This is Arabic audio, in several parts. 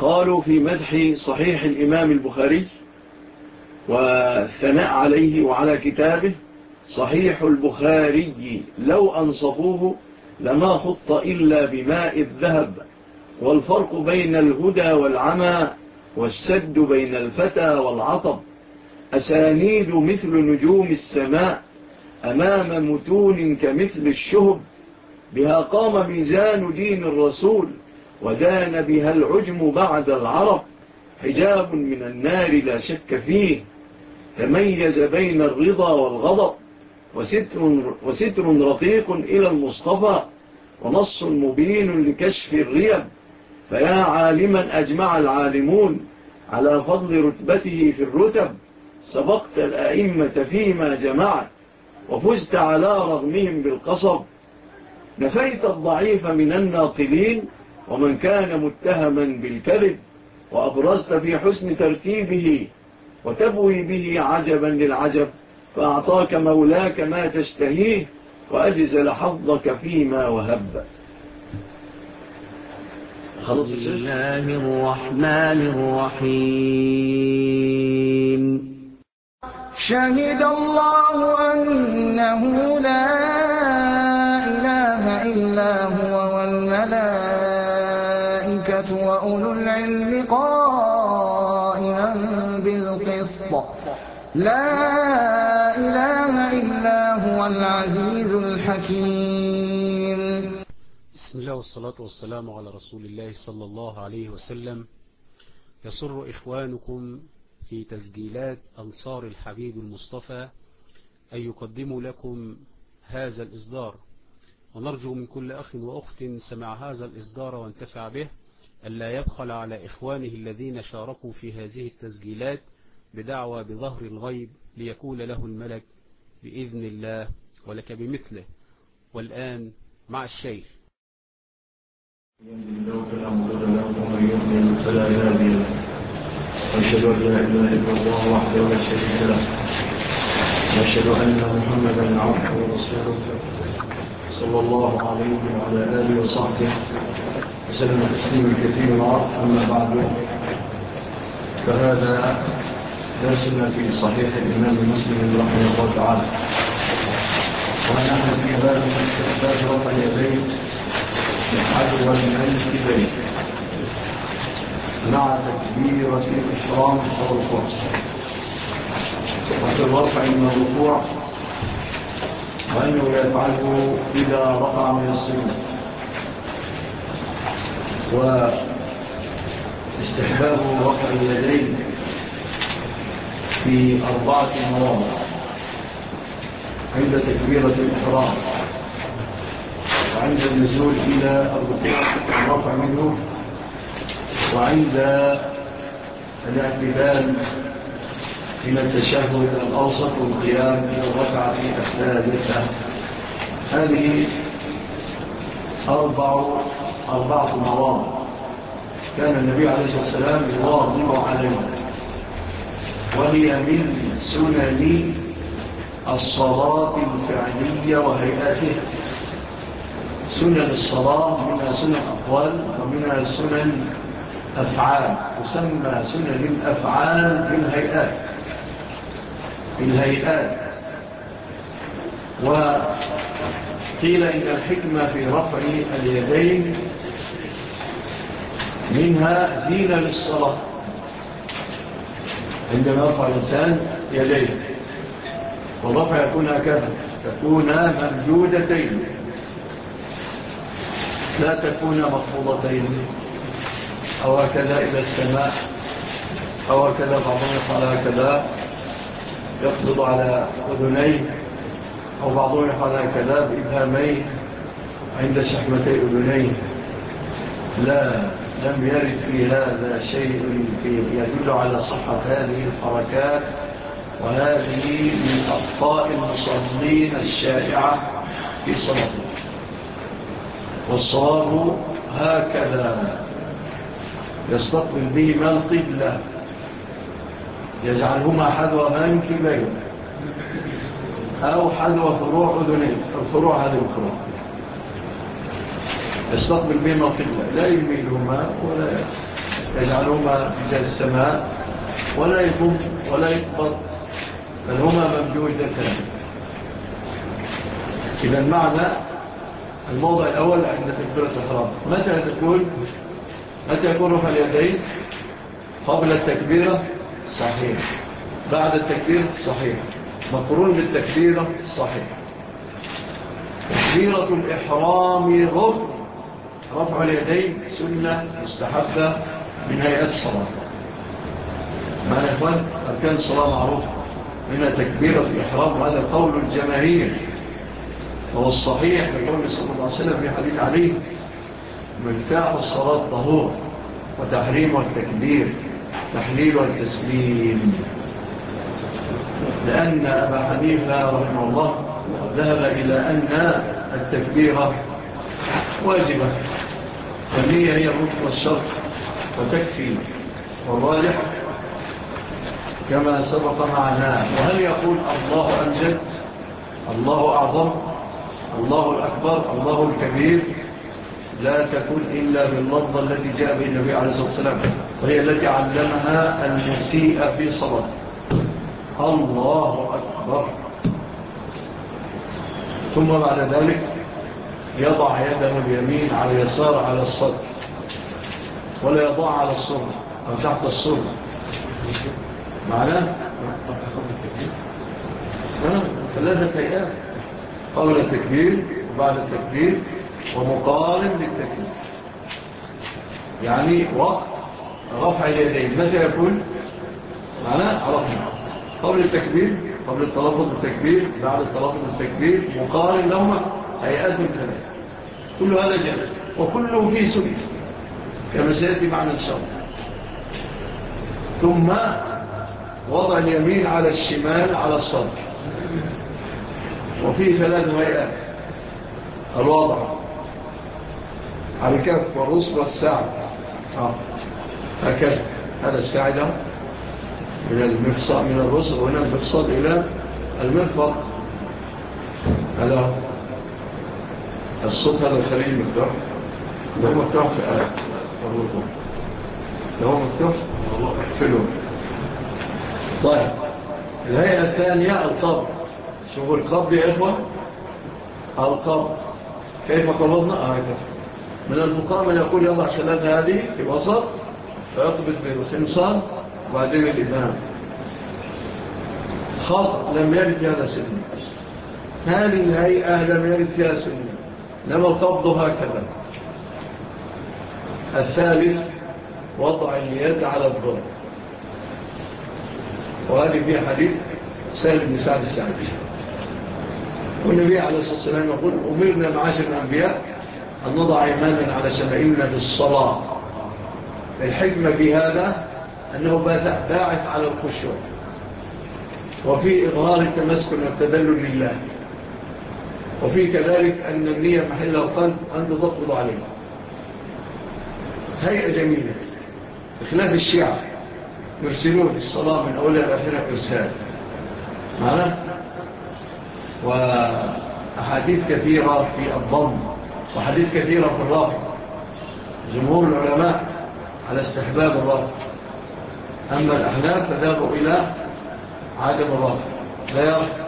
قالوا في مدح صحيح الإمام البخاري والثناء عليه وعلى كتابه: صحيح البخاري لو أنصفوه لما خط إلا بماء الذهب، والفرق بين الهدى والعمى، والسد بين الفتى والعطب، أسانيد مثل نجوم السماء أمام متون كمثل الشهب، بها قام ميزان دين الرسول ودان بها العجم بعد العرب، حجاب من النار لا شك فيه تميز بين الرضا والغضب، وستر رقيق إلى المصطفى، ونص مبين لكشف الريب، فيا عالما أجمع العالمون على فضل رتبته في الرتب، سبقت الأئمة فيما جمعت وفزت على رغمهم بالقصب، نفيت الضعيف من الناقلين ومن كان متهما بالكذب، وأبرزت في حسن ترتيبه وتبوي به عجبا للعجب، فأعطاك مولاك ما تشتهيه وأجزل حظك فيما وهب. بسم الله الرحمن الرحيم. شهد الله أنه لا إله إلا هو والملائكة وأولو العلم قائما بالقسط، لا إله إلا هو العزيز الحكيم. بسم الله والصلاة والسلام على رسول الله صلى الله عليه وسلم. يسر إخوانكم في تسجيلات أنصار الحبيب المصطفى أن يقدموا لكم هذا الإصدار، ونرجو من كل أخ وأخت سمع هذا الإصدار وانتفع به ألا يبخل على إخوانه الذين شاركوا في هذه التسجيلات بدعوى بظهر الغيب ليكون له الملك بإذن الله ولك بمثله. والآن مع الشيخ. وأشهد أن لا إله إلا الله وحده لا شريك له، وأشهد أن محمدا عبده ورسوله صلى الله عليه وعلى آله وصحبه وسلم تسليما كثيرا. أما بعد، فهذا درسنا في صحيح الإمام مسلم رحمه الله تعالى، ونحن في هذا الاستحباب رفع اليدين حذو المنكبين مع تكبيرة الإحرام والركوع، وفي الرفع من الركوع وأنه يفعله إذا رفع من السجود. واستحباب رفع اليدين في 4 مواضع: عند تكبيرة الإحرام، وعند النزول إلى الركوع الرفع منه، وعند الاعتدال من التشهد الأوسط والقيام إلى الركعة الثالثة. هذه 4 مواضع كان النبي عليه الصلاة والسلام يواظب عليها، وهي من سنن الصلاة الفعلية وهيئاتها. سنن الصلاة منها سنن أقوال ومنها سنن أفعال، تسمى سنن الأفعال بالهيئات. وقيل إن الحكمة في رفع اليدين منها زينة للصلاة، عندما يرفع الإنسان يديه والرفع يكون هكذا، تكون ممدودتين لا تكون مخفوضتين، أو هكذا إلى السماء، أو هكذا بعضهم يفعل هكذا يقبض على أذنيه، أو بعضهم يفعل هكذا بإبهاميه عند شحمتي أذنيه. لا، لم يرد في هذا شيء يدل على صحة هذه الحركات، وهذه من أخطاء المصلين الشائعة في صلاتهم. والصواب هكذا: يستقبل بهما القبلة، يجعلهما حذو منكبيه أو حذو فروع أذنيه، الفروع هذه الفروع، يستقبل بهما القبلة، لا يميلهما ولا يجعلهما في السماء ولا يضم ولا يقبض، بل هما ممدودتان. إذا المعنى الموضع الأول عند تكبيرة الإحرام متى يكون رفع اليدين؟ قبل التكبيرة صحيح، بعد التكبير صحيح، مقرون بالتكبيرة صحيح. تكبيرة الإحرام ركن، رفع اليدين سنة مستحبة من هيئة الصلاة. معنى يا إخوان أركان الصلاة معروف منها تكبيرة الإحرام، وهذا قول الجماهير، وهو الصحيح لقول صلى الله عليه وسلم في حديث عليه: مفتاح الصلاة طهور، وتحريم والتكبير، تحليل والتسليم. لأن أبا حنيفة رحمه الله ذهب إلى أن التكبيرة واجبة، والنية هي الركن والشرط وتكفي، والراجح كما سبق معنا. وهل يقول الله أمجد، الله أعظم، الله الأكبر، الله الكبير؟ لا تكون إلا باللفظة التي جاء به النبي عليه الصلاة والسلام، وهي التي علمها المسيء في صلاة: الله أكبر. ثم بعد ذلك يضع يده اليمين على اليسار على الصدر، ولا يضع على الصدر أو تحت الصدر. معناه ثلاثة هيئات: قبل التكبير وبعد التكبير ومقارن للتكبير. يعني وقت رفع اليدين متى يكون؟ معناه عرفنا قبل التكبير، قبل التلفظ بالتكبير، بعد التلفظ بالتكبير، مقارن لهما هيئات ثلاثة. كل هذا جميل وكله فيه سنة كما سيأتي معنا إن شاء الله. ثم وضع اليمين على الشمال على الصدر، وفيه ثلاث هيئات: الوضع على الكف والرسل والساعد، هكذا. هذا الساعد من المفصل من الرسل، وهنا المفصل إلى المرفق. هذا الصوت، هذا الخليل مفتوح، ده هو مفتوح في آية الركوع، ده هو مفتوح في الوقت. طيب الهيئة الثانية القبض. شوفوا القبض يا إخوة، القبض كيف قبضنا؟ هكذا. من الفقهاء من يقول يضع شلاتها هذه في وسط فيقبض بالخنصان وبعدين الإمام. خطأ، لم يرد في هذا سنة. هذه الهيئة لم يرد فيها سنة، لما القبض هكذا. الثالث وضع اليد على الضرب، وهذه فيها حديث سهل بن سعد السعدي، والنبي عليه الصلاة والسلام يقول: أمرنا معاشر الأنبياء أن نضع إيمانا على شمائلنا بالصلاة. الحكمة في هذا أنه باعث على الخشوع، وفي إظهار التمسكن والتدلل لله، وفي كذلك أن النية محل القلب أن تضبط عليه. هيئة جميلة بخلاف الشيعة يرسلون الصلاة من أولى لآخرها إرسال معنا. وأحاديث كثيرة في الضم، وحديث كثيرة في الرافع. جمهور العلماء على استحباب الرافع، أما الأحناف فذهبوا إلى عدم الرافع، لا يرفع.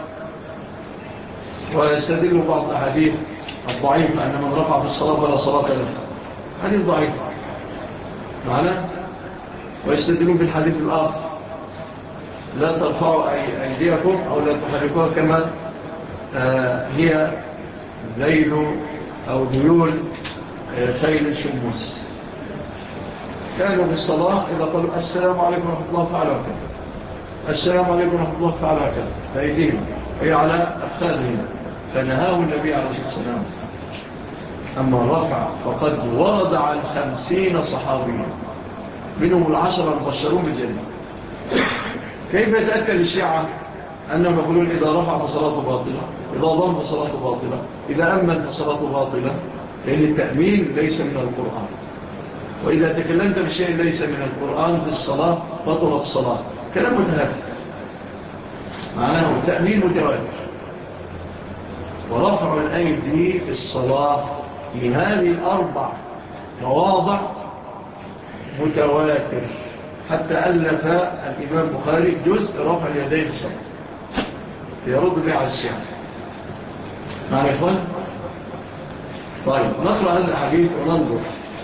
ويستدل بعض الأحاديث الضعيف أن من رفع في الصلاة فلا صلاة له، حديث ضعيف معنا. ويستدلون في الحديث الآخر: لا ترفعوا أيديكم أو لا تحركوها كما هي ذيل أو ذيول خيل شمس. كانوا في الصلاة إذا قالوا السلام عليكم ورحمة الله فعلوا كذا، السلام عليكم ورحمة الله فعلوا كذا، فأيديهم هي على أفخاذهم، فنهاه النبي عليه الصلاة والسلام. أما الرفع فقد ورد عن 50 صحابيا، منهم 10 المبشرون بالجنة. كيف يتأكد الشيعة أنهم يقولون إذا رفع فصلاته باطلة، إذا ضم فصلاته باطلة، إذا أمن فصلاته باطلة؟ لأن التأمين ليس من القرآن، وإذا تكلمت بشيء ليس من القرآن في الصلاة بطلت الصلاة. كلام متهافت معناه التأمين متواتر. ورفع الأيدي في الصلاة في هذه الأربع مواضع متواتر، حتى ألف الإمام البخاري جزء رفع اليدين في الصلاة يرد به على الشيعة. معنى يا إخوان؟ طيب نقرأ هذا الحديث وننظر.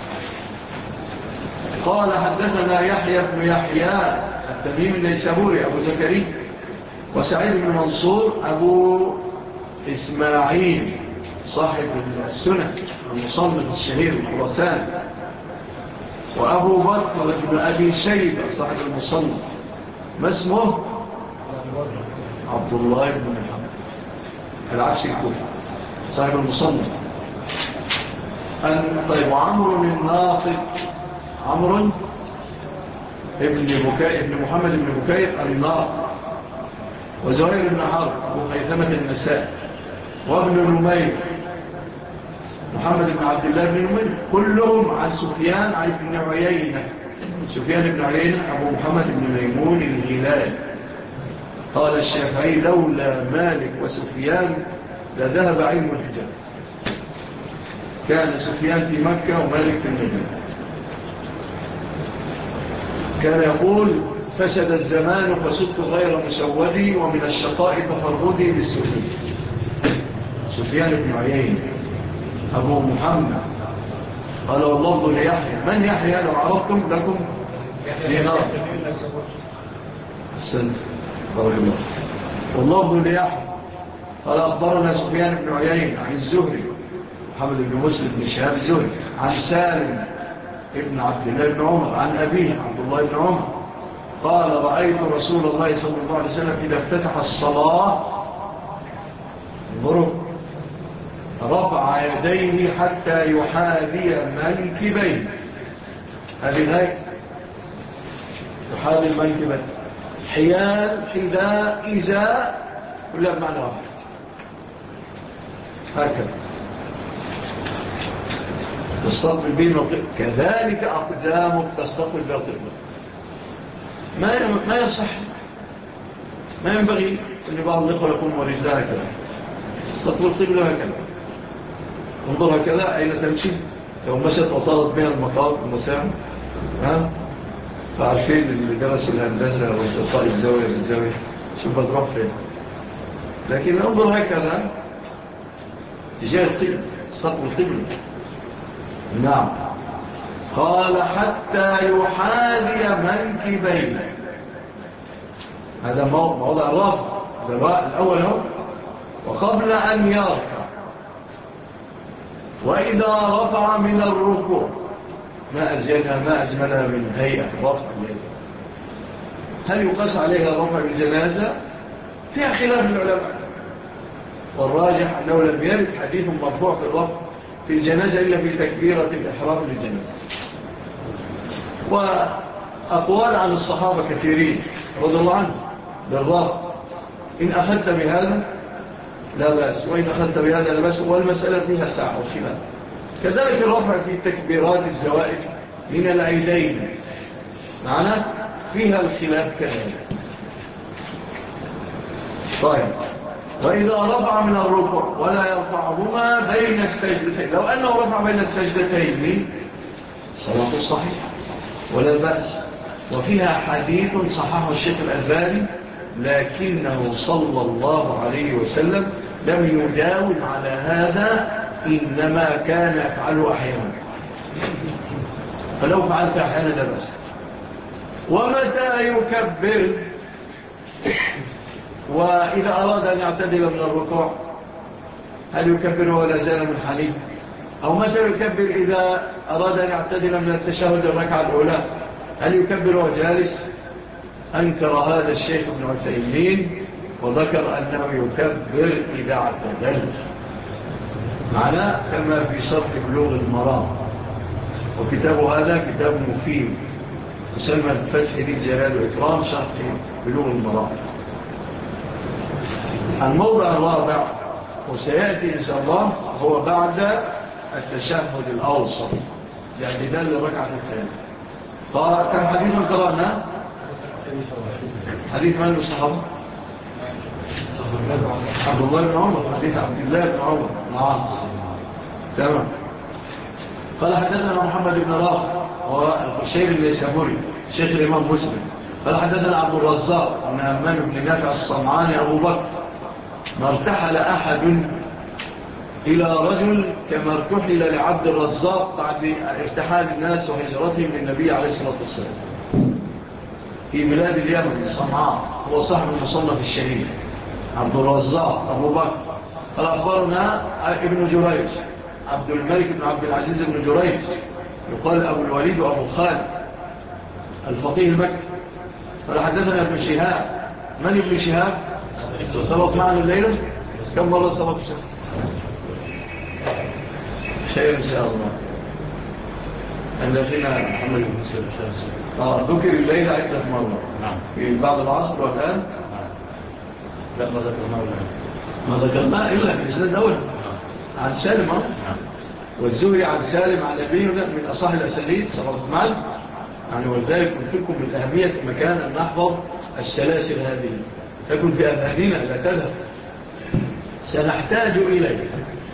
قال حدثنا يحيى بن يحيى التميمي النيسابوري أبو زكريا، وسعيد بن منصور أبو إسماعيل صاحب السنة المصنف الشهير الخراسان، وأبو بكر بن أبي شيبة صاحب المصنف ما اسمه؟ عبد الله بن محمد العكس الكوفي صاحب المصنف. طيب وعمر الناطق، عمرو ابن محمد بن بكير الناطق، وزهير بن حرب أبو خيثمة النساء، وابن نمير محمد بن عبد الله بن نمير، كلهم عن سفيان عن ابن عيينة. سفيان بن عيينة أبو محمد بن ميمون الهلال. قال الشافعي لولا مالك وسفيان لذهب علم الحجاز. كان سفيان في مكة ومالك في المدينة. كان يقول فسد الزمان فصدت غير مسودي، ومن الشقاء تفردي بالسفيان. سفيان بن عيينة أبو محمد. قال والله ليحيى، من يحيى لو عرفتم لكم دينار. أحسنت بارك الله. والله ليحيى قال أخبرنا سفيان بن عيينة عن الزهري محمد بن مسلم بن شهاب الزهري عن سالم ابن عبد الله بن عمر عن أبيه عبد الله بن عمر قال رأيت رسول الله صلى الله عليه وسلم إذا افتتح الصلاة انظروا رفع يديه حتى يحاذي منكبيه. هذه غاية يحاذي المنكبين، حيال حذاء إزاء ولا بمعنى واحد هكذا تستقبل بين القبلة، كذلك أقدامك تستقبل بين القبلة. ما يصح، ما ينبغي أن بعض الإخوة يكون ورجلها هكذا تستقبل القبلة هكذا. انظر هكذا أين تمشي. لو مشت وطالت بها المطار المساعد فعارفين اللي درسوا الهندسة والإطاء الزاوية بالزاوية شوف هتروح فين. لكن انظر هكذا تجاه القبلة تستقبل القبلة. نعم. قال حتى يحاذي منكبيه. هذا موضع الرفع الأول هو. وقبل أن يرفع، وإذا رفع من الركوع، ما أجملها من هيئة رفع اليد. هل يقاس عليها رفع الجنازة؟ فيها خلاف العلماء، والراجح أنه لم يرد حديث مرفوع في الرفع في الجنازة إلا في تكبيرة الإحرام للجنازة. وأقوال عن الصحابة كثيرين رضي الله عنهم بالرفع. إن أخذت بهذا لا بأس، وإن أخذت بهذا لا بأس، والمسألة فيها ساعة وخلاف. كذلك الرفع في تكبيرات الزوائد من العيدين معنا فيها الخلاف كذلك. طيب وإذا رفع من الركوع ولا يرفعهما بين السجدتين، لو أنه رفع بين السجدتين صلاة صحيح ولا بأس. وفيها حديث صححه الشيخ الألباني لكنه صلى الله عليه وسلم لم يجاوز على هذا، إنما كان يفعله أحيانا، فلو فعلت أحيانا لا بأس. ومتى يكبر؟ وإذا أراد أن يعتدل من الركوع هل يكبر ولا زال من حنيف؟ أو متى يكبر إذا أراد أن يعتدل من التشهد الركعة الأولى هل يكبر وجالس؟ أنكر هذا الشيخ ابن عثيمين وذكر أنه يكبر إذا اعتدل، معناه كما في شرح بلوغ المرام، وكتاب هذا كتاب مفيد يسمى الفتح للجلال والإكرام شرح بلوغ المرام. الموضع الرابع وسيأتي إن شاء الله هو بعد التشهد الأوسط، يعني ده الركعة الثانية. قال كم حديث قرأنا؟ حديث من الصحابة؟ عبد الله بن عمر، حديث عبد الله بن عمر. نعم تمام. قال حدثنا محمد بن رافع هو القشيري النيسابوري شيخ الإمام مسلم. قال حدثنا عبد الرزاق بن همام بن نافع الصنعاني أبو بكر: ما ارتحل أحد إلى رجل كما ارتحل لعبد الرزاق بعد ارتحال الناس وهجرتهم للنبي عليه الصلاة والسلام في بلاد اليمن صنعاء. هو صاحب المصنف الشهير عبد الرزاق أبو بكر. قال أخبرنا ابن جريج عبد الملك بن عبد العزيز بن جريج، يقال أبو الوليد وأبو خالد الفقيه المكي. قال حدثنا ابن شهاب. من ابن شهاب؟ سبق معنا الليلة. كم مرة سبق شيء إن شاء الله. أن فينا محمد بن سلام ذكر الليلة عدة مرة في بعض العصر والآن لا ما ذكرناه ما ذكرناه إلا في الإسناد الأول عن سالم والزهري عن سالم عن نبينا من أصح الأساليب سبق معنا يعني. وذلك قلت لكم من أهمية مكان أن نحفظ السلاسل هذه تكون في أذهاننا لا تذهب، سنحتاج إليه.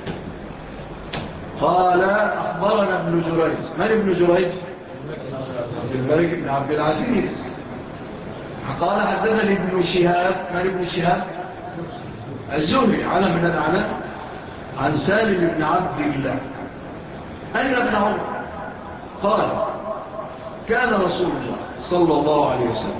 قال أخبرنا ابن جريج. من ابن جريج؟ عبد الملك بن عبد العزيز. قال حدثني ابن شهاب. من ابن شهاب؟ الزهري على من الأعلى عن سالم بن عبد الله أين ابن عمر. قال كان رسول الله صلى الله عليه وسلم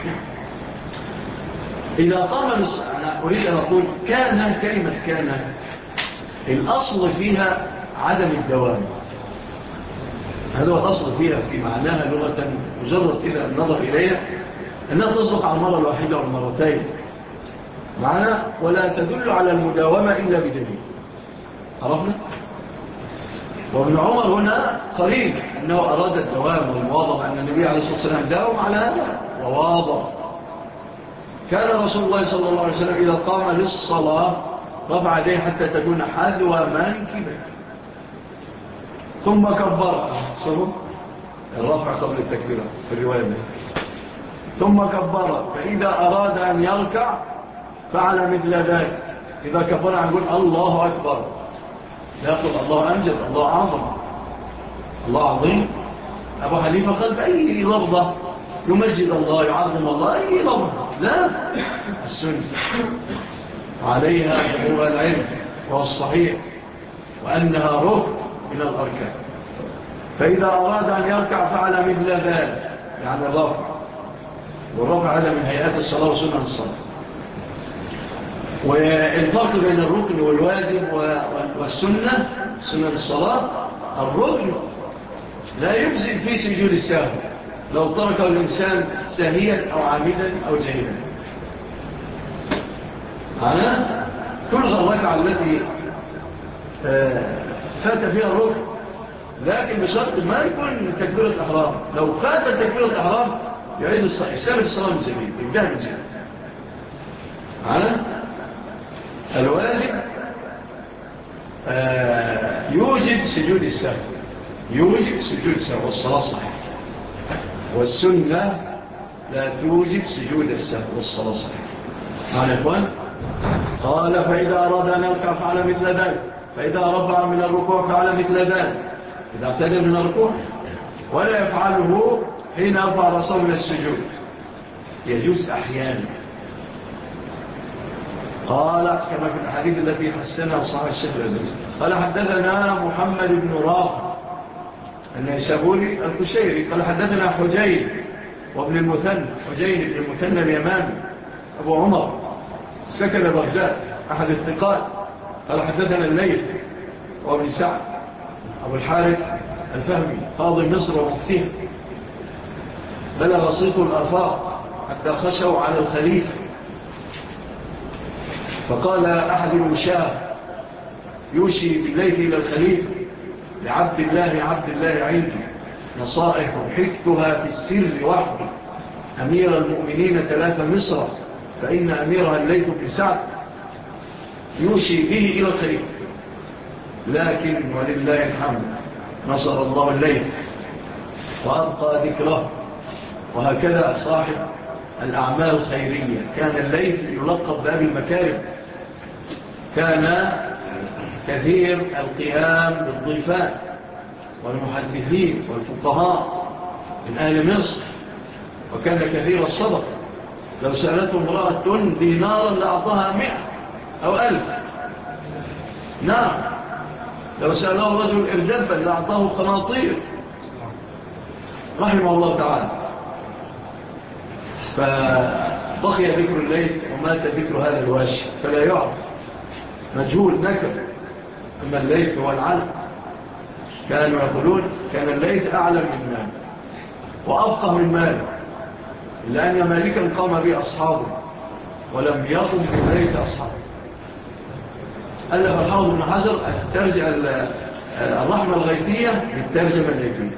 إذا قام أنا أريد أن أقول كان، كلمة كان الأصل فيها عدم الدوام، هذا هو الأصل فيها في معناها لغة. مجرد كده النظر إليها أنها تصدق على المرة الواحدة والمرتين معنا، ولا تدل على المداومة إلا بدليل. عرفنا؟ وابن عمر هنا قريب أنه أراد الدوام والمواظبة، أن النبي عليه الصلاة والسلام داوم على هذا وواظب. كان رسول الله صلى الله عليه وسلم إذا قام للصلاة رفع يديه حتى تكون حذو منكبه ثم كبر. شوفوا الرفع قبل التكبير في الرواية دي. ثم كبر، فإذا أراد أن يركع فعل مثل ذلك. إذا كبر يقول الله أكبر، لا يقول الله أمجد، الله أعظم، الله عظيم. أبو حنيفة قال بأي لفظة يمجد الله يعظم الله، أي لفظة لا. السنة عليها جمهور العلم وهو الصحيح، وأنها ركن من الأركان. فإذا أراد أن يركع فعل مثل ذلك، يعني الرفع. والرفع هذا من هيئات الصلاة وسنة الصلاة. والفرق بين الركن والواجب والسنة، سنة الصلاة، الركن لا يجزئ في سجود السهو لو تركه الإنسان ساهيا أو عامدا أو جاهلا. أنا تلغى الركعة التي فات فيها الركن، لكن بشرط ما يكون تكبيرة الإحرام. لو فات تكبيرة الإحرام يعيد يستمر الصلاة من جديد، يبدأ من جديد. الواجب يوجد سجود السهو، يوجد سجود السهو والصلاة صحيحة. والسنة لا توجد سجود السهو والصلاة صحيحة. معنى إخوان؟ قال فإذا أراد أن يركع فعل مثل ذلك، فإذا رفع من الركوع فعل مثل ذلك، إذا اعتدل من الركوع، ولا يفعله حين يرفع رأسه من السجود، يجوز أحيانا. قال كما في الحديث التي حسنها صحيح الشيخ الألباني. قال حدثنا محمد بن رافع النيسابوري القشيري قال حدثنا حجين وابن المثنى، حجين بن المثنى اليماني أبو عمر سكن بغداد أحد الثقات. قال حدثنا الليث وابن سعد أبو الحارث الفهمي قاضي مصر ومفتيه، بلغ صيت الآفاق حتى خشوا على الخليفة. فقال أحد المشاه يوشي بالليل إلى الخليفة لعبد الله عندي نصائح حكتها في السر وحدي، أمير المؤمنين 3 مصر، فإن أميرها الليث بن سعد يوشي به إلى الخليفة، لكن ولله الحمد نصر الله الليث وأبقى ذكره. وهكذا صاحب الأعمال الخيرية كان الليث يلقب باب المكارم، كان كثير القيام بالضيفان والمحدثين والفقهاء من أهل مصر وكان كثير الصدق. لو سألته امرأة دينارا لأعطاها 100 أو 1000. نعم، لو سأله رجل إرجبا لأعطاه قناطير رحمه الله تعالى. فبقي ذكر الليل ومات ذكر هذا الواشي فلا يعرف، مجهول نكر. أما الليل هو العلم. كانوا يقولون كان الليل أعلم من مال وأفقه من مال، لأن مالكا قام به أصحابه ولم يقم بذلك أصحابه. ألف الحافظ بن حجر الرحمة الغيثية بالترجمة الليثية،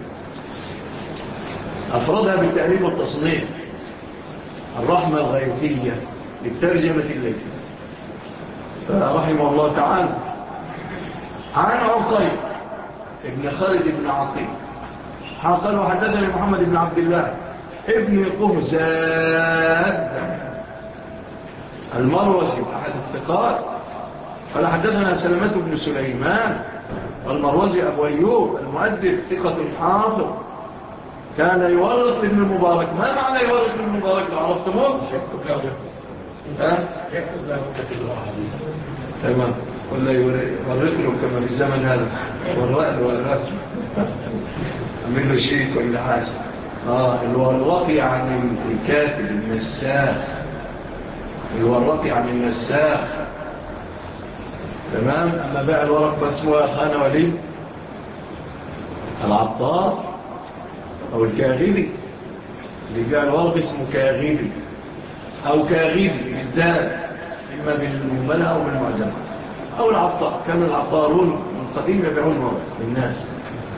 أفردها بالتأليف والتصنيف. الرحمة الغيثية بالترجمة الليثية، فرحمه الله تعالى. عن عقيل ابن خالد بن عقيل قال وحدثني محمد بن عبد الله ابن قهزاد المروزي أحد الثقات قال حدثنا سلمة بن سليمان والمروزي أبو أيوب المؤدب ثقة حافظ كان يورث لابن المبارك. ما معنى يورث لابن المبارك لو عرفتموه؟ يكتب له كتب له حديث. تمام. ولا يورث له كما في الزمن هذا والرأل عمل له شيء كل حاجة. الورقي عن الكاتب النساخ، الورقي عن النساخ. تمام. أما بقى الورق باسمه خان ولي العطار أو الكاغيبي، اللي بقى الورق اسمه كاغيبي أو كاغيبي بالدال، إما بالمهملة أو بالمعجمة أو العطار. كان العطارون من قديم يبيعون ورق للناس.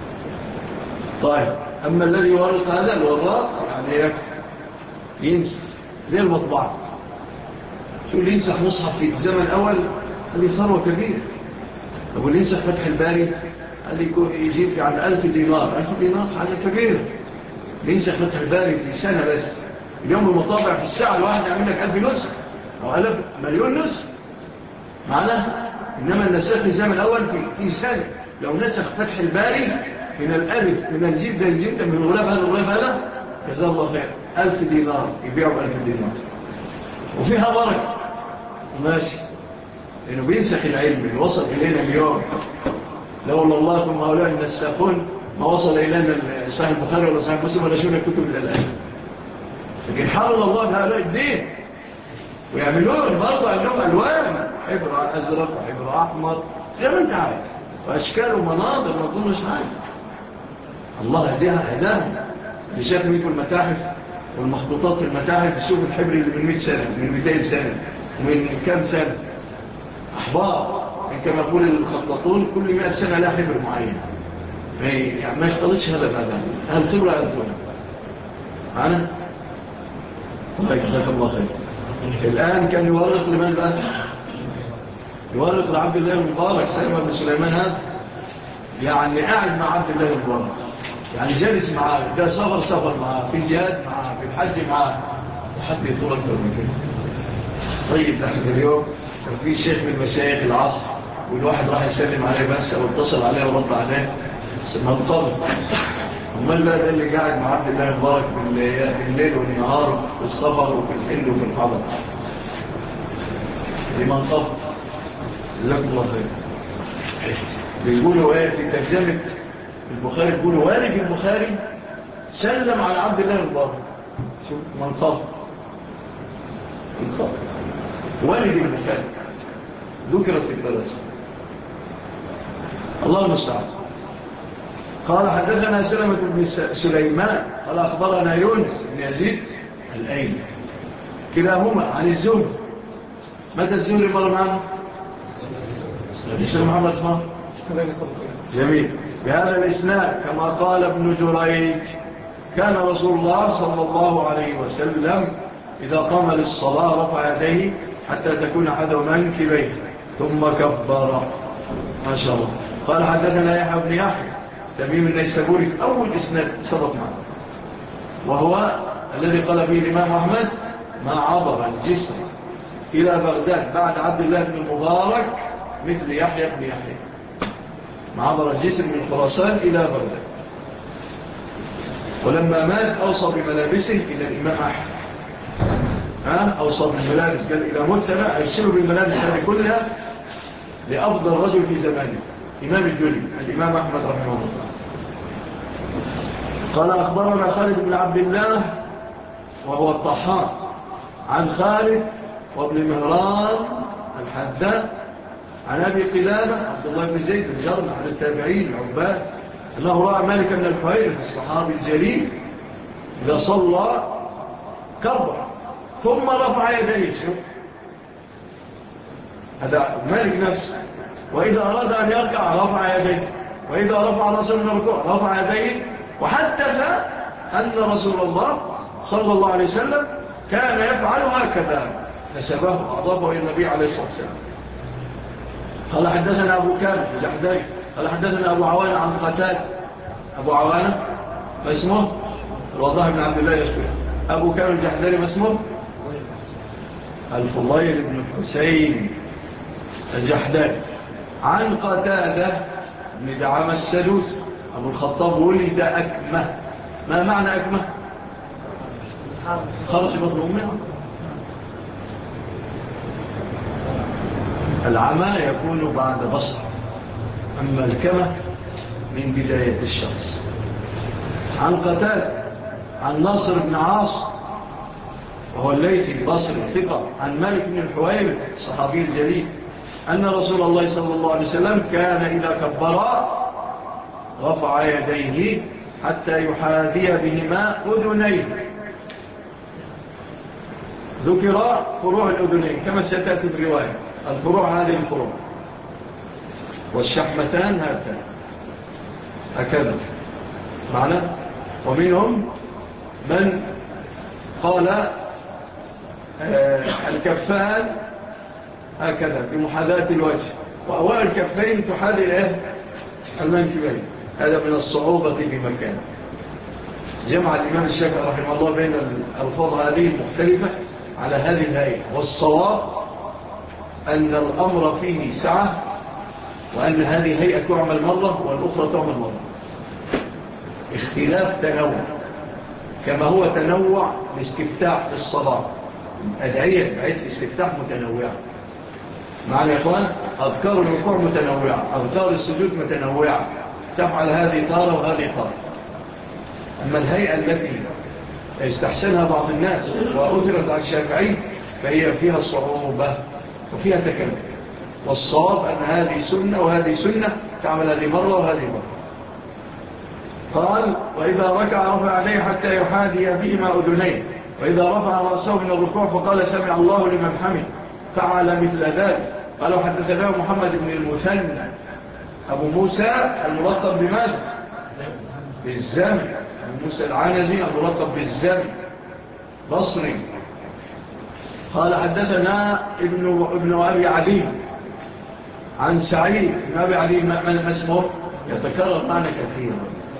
طيب، أما الذي يورق هذا الوراق يعني ينسخ زي المطبعة. شو اللي ينسخ مصحف في الزمن الأول هذه ثروة كبيرة. أبو اللي ينسخ فتح الباري هذا يجيب عن 1000 دينار. 1000 دينار حاجة كبيرة. اللي ينسخ فتح الباري في سنة بس، اليوم المطابع في الساعة الواحد يعمل لك 1000 نسخ أو 1000 مليون نسخ معناها. إنما النسخ في الزمن الأول في سنة. لو نسخ فتح الباري من الألف من الجلد للجلد من الغلاف هذا الغلاف هذا جزاه الله خير 1000 دينار يبيعوا ب1000 دينار وفيها بركة ماشي، لأنه بينسخ العلم اللي وصل إلينا اليوم. لولا الله ثم هؤلاء النساخون ما وصل إلينا صحيح البخاري ولا صحيح مسلم ولا شون الكتب الآن. لكن حاول الله هؤلاء الدين ويعملون برضه عندهم ألوان، حبر أزرق وحبر أحمر زي ما أنت عايز، وأشكال ومناظر ما تظنش حاجة. الله هداهم. اللي شاف منكم المتاحف والمخطوطات في المتاحف يشوف الحبر اللي من 100 سنة من 200 سنة ومن كام سنة أحبار. كما يقول المخططون كل 100 سنة لا حبر معين، يعني ما يختلطش هذا بهذا. هل خبرة أنتم معنا؟ الله يجزاك الله خير. الآن كان يورق لمن بقى؟ يورق لعبد الله المبارك سلمة بن سليمان هذا، يعني قاعد مع عبد الله المبارك، يعني جالس معاه، ده سفر معاه، في الجهاد معاه، في الحج معاه، وحد يطول أكثر من كده. طيب نحن اليوم كان في شيخ من مشايخ العصر والواحد راح يسلم عليه بس أو اتصل عليه ورد عليه منطبق. أمال بقى ده اللي قاعد مع عبد الله المبارك بالليل والنهار في السفر وفي الحل وفي الحضر لمنطبق. جزاكم الله خير. بيقولوا ايه في ترجمة البخاري، بيقولوا والد البخاري سلم على عبد الله المبارك. شوف منطبق والد البخاري ذكرت في الدرس. الله المستعان. قال حدثنا سلمة بن سليمان قال أخبرنا يونس بن يزيد الأيلي كلاهما عن الزهري. متى الزهري مر معنا؟ الإسلام محمد فان جميل. بهذا الإسناد كما قال ابن جريج كان رسول الله صلى الله عليه وسلم إذا قام للصلاة رفع يديه حتى تكون حذو منكبيه ثم كبر. ما شاء الله. قال حدثنا يحيى بن يحيى تميم النيسابوري في أول إسناد سبق معنا، وهو الذي قال فيه الإمام أحمد ما عبر الجسر إلى بغداد بعد عبد الله بن المبارك مثل يحيى بن يحيى. ما عبر الجسر من خراسان إلى بغداد. ولما مات أوصى بملابسه إلى الإمام أحمد. أوصى بالملابس، قال إذا مت أنا أرسله بالملابس هذه كلها لأفضل رجل في زمانه، إمام الدنيا الإمام أحمد رحمه الله. قال أخبرنا خالد بن عبد الله وهو الطحان عن خالد وابن مهران الحداد عن أبي قلابة عبد الله بن زيد الجرم عن التابعين العباد أنه رأى مالك بن الحويرث الصحابي الجليل إذا صلى كبر ثم رفع يديه. هذا مالك نفسه. وإذا أراد أن يركع رفع يديه، وإذا رفع رأسه من الركوع رفع يديه، وحدث أن رسول الله صلى الله عليه وسلم كان يفعل هكذا، نسبه وأضافه إلى النبي عليه الصلاة والسلام. قال حدثنا أبو كامل الجحدري قال حدثنا أبو عوانة عن قتادة. أبو عوانة ما اسمه؟ الوضاح بن عبد الله يشكر. أبو كامل الجحدري ما اسمه؟ الفضيل بن حسين الجحدري عن قتادة بن دعامة السدوسي أبو الخطاب ولد أكمة. ما معنى أكمة؟ خرج بطن أمها. العمى يكون بعد بصر، أما الكمة من بداية الشخص. عن قتادة عن ناصر بن عاصم وهو الليثي البصري الثقة عن مالك بن الحويرث الصحابي الجليل أن رسول الله صلى الله عليه وسلم كان إذا كبر رفع يديه حتى يحاذي بهما أذنيه. ذكر فروع الأذنين كما ستأتي بالرواية. الفروع هذه الفروع والشحمتان هكذا معنى. ومنهم من قال الكفان هكذا بمحاذاة الوجه، وأوائل الكفين تحاذي المنكبين. هذا من الصعوبة بمكان. جمع الإمام الشافعي رحمه الله بين الألفاظ هذه المختلفة على هذه الهيئة، والصواب أن الأمر فيه سعة، وأن هذه هيئة تعمل مرة والأخرى تعمل مرة. اختلاف تنوع، كما هو تنوع الاستفتاح في الصلاة. أدعية بعيد الاستفتاح متنوعة معنا يا إخوان. أذكار الركوع متنوعة، أذكار السجود متنوعة، تفعل هذه طارة وهذه طارة. أما الهيئة التي استحسنها بعض الناس وأثرت على الشافعي فهي فيها صعوبة وفيها تكلم. والصواب أن هذه سنة وهذه سنة، تعمل هذه مرة وهذه مرة. قال وإذا ركع رفع يديه حتى يحاذي بهما أذنيه، وإذا رفع رأسه من الركوع فقال سمع الله لمن حمد فعل مثل ذلك. قالوا حدثنا محمد بن المثنى أبو موسى الملقب بماذا؟ بالزمن. أبو موسى العنزي الملقب بالزمن بصري. قال حدثنا ابن أبي عدي عن سعيد ابن أبي عدي. من اسمه؟ يتكرر معنا كثيرا.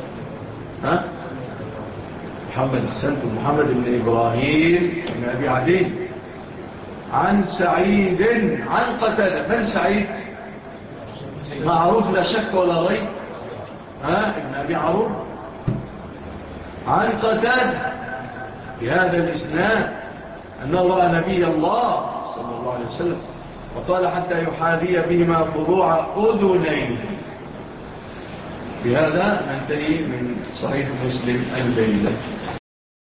محمد حسنتم، محمد بن إبراهيم بن أبي عدي عن سعيد عن قتادة. من سعيد؟ معروف لا شك ولا ريب، ابن أبي عروب عن قتادة بهذا الإسناد أنه رأى نبي الله صلى الله عليه وسلم وقال حتى يحاذي بهما فروع أذنيه. بهذا ننتهي من صحيح مسلم الليلة.